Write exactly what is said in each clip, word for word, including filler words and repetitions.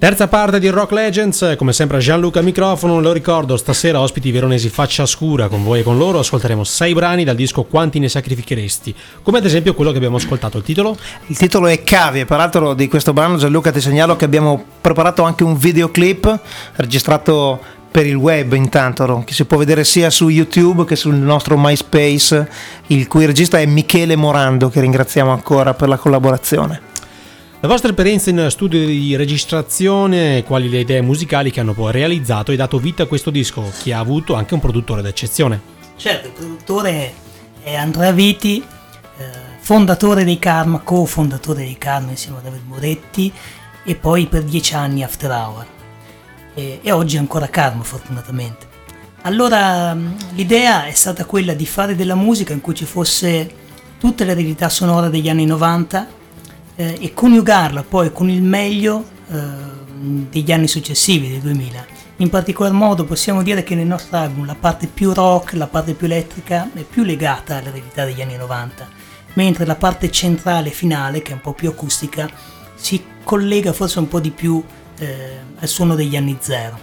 Terza parte di Rock Legends, come sempre Gianluca al microfono. Lo ricordo, stasera ospiti veronesi Faccia Scura, con voi e con loro ascolteremo sei brani dal disco Quanti ne sacrificheresti, come ad esempio quello che abbiamo ascoltato. Il titolo? Il titolo è Cavie. Peraltro di questo brano, Gianluca, ti segnalo che abbiamo preparato anche un videoclip registrato per il web, intanto, che si può vedere sia su YouTube che sul nostro MySpace, il cui regista è Michele Morando, che ringraziamo ancora per la collaborazione. La vostra esperienza in studio di registrazione, quali le idee musicali che hanno poi realizzato e dato vita a questo disco, che ha avuto anche un produttore d'eccezione? Certo, il produttore è Andrea Viti, eh, fondatore dei Karma, co-fondatore dei Karma insieme a David Moretti, e poi per dieci anni After Hour, e, e oggi ancora Karma, fortunatamente. Allora l'idea è stata quella di fare della musica in cui ci fosse tutta l'eredità sonora degli anni novanta, Eh, e coniugarla poi con il meglio eh, degli anni successivi, del duemila. In particolar modo possiamo dire che nel nostro album la parte più rock, la parte più elettrica è più legata all'eredità degli anni novanta, mentre la parte centrale finale, che è un po' più acustica, si collega forse un po' di più eh, al suono degli anni zero.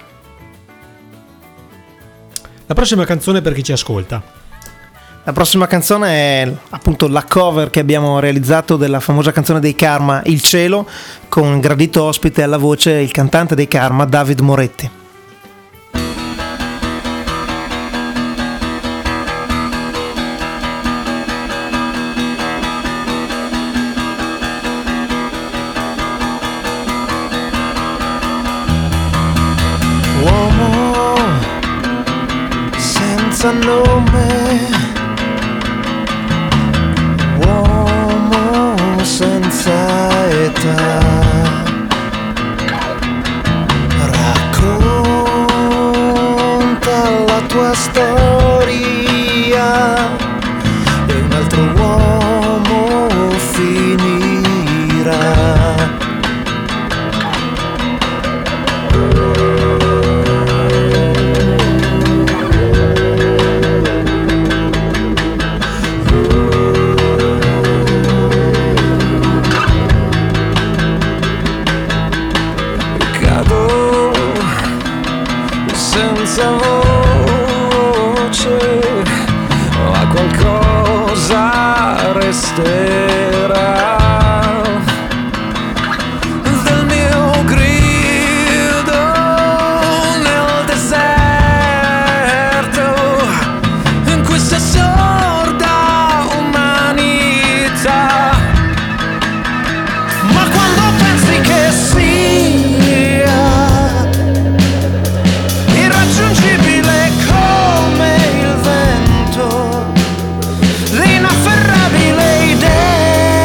La prossima canzone per chi ci ascolta. La prossima canzone è appunto la cover che abbiamo realizzato della famosa canzone dei Karma, Il cielo, con un gradito ospite alla voce il cantante dei Karma, David Moretti. Uomo senza nome, senza età, racconta la tua storia e un altro uomo finirà. Senza voce, ma qualcosa resterà del mio grido nel deserto, in questa sorda umanità. Ma quando pensi che sia irraggiungibile come il vento, l'inafferrabile idea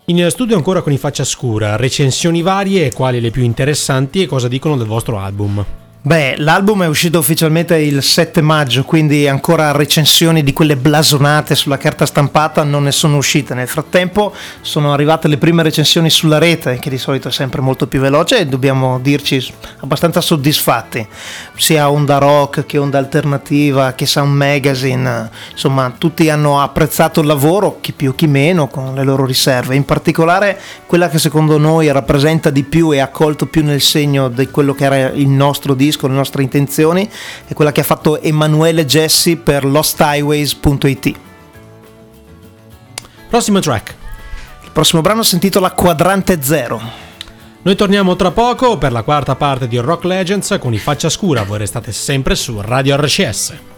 In studio ancora con i Faccia Scura, recensioni varie, quali le più interessanti e cosa dicono del vostro album? Beh, l'album è uscito ufficialmente il sette maggio, quindi ancora recensioni di quelle blasonate sulla carta stampata non ne sono uscite. Nel frattempo sono arrivate le prime recensioni sulla rete, che di solito è sempre molto più veloce, e dobbiamo dirci abbastanza soddisfatti. Sia Onda Rock che Onda Alternativa che Sound Magazine, insomma tutti hanno apprezzato il lavoro, chi più chi meno, con le loro riserve. In particolare quella che secondo noi rappresenta di più e ha colto più nel segno di quello che era il nostro disco, con le nostre intenzioni, è quella che ha fatto Emanuele Gessi per lost highways punto it. Prossimo track. Il prossimo brano si intitola Quadrante Zero. Noi torniamo tra poco per la quarta parte di Rock Legends con i Faccia Scura. Voi restate sempre su Radio R C S.